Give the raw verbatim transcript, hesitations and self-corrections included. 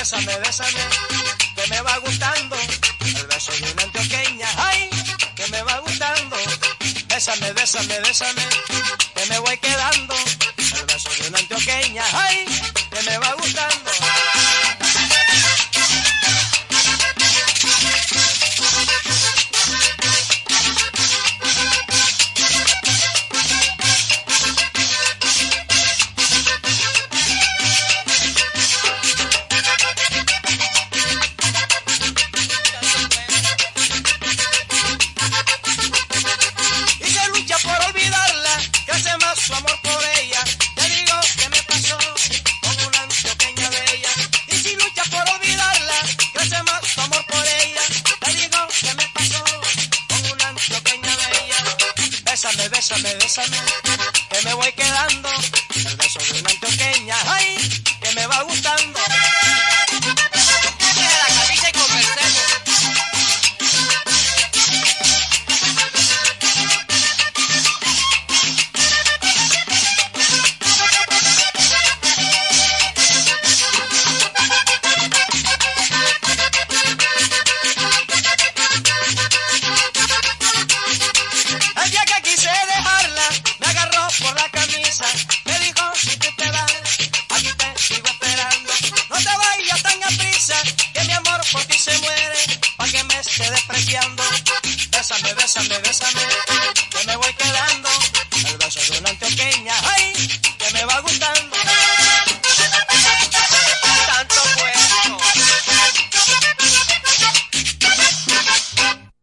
bésame, bésame, que me va gustando el beso de una antioqueña, ay, que me va gustando. Bésame, bésame, bésame, que me voy quedando el beso de una antioqueña, ay, que me va gustando. Su amor por ella, te digo que me pasó con una antioqueña bella. Y si lucha por olvidarla, crece más su amor por ella, te digo que me pasó con una antioqueña bella. Bésame, bésame, bésame, que me voy quedando el beso de una antioqueña, ay, que me va gustando. Deje la camisa y conversemos. Por la camisa, me dijo, si tú te vas, aquí te sigo esperando. No te vayas tan a prisa, que mi amor por ti se muere, pa' que me esté despreciando. Bésame, bésame, bésame, que me voy quedando.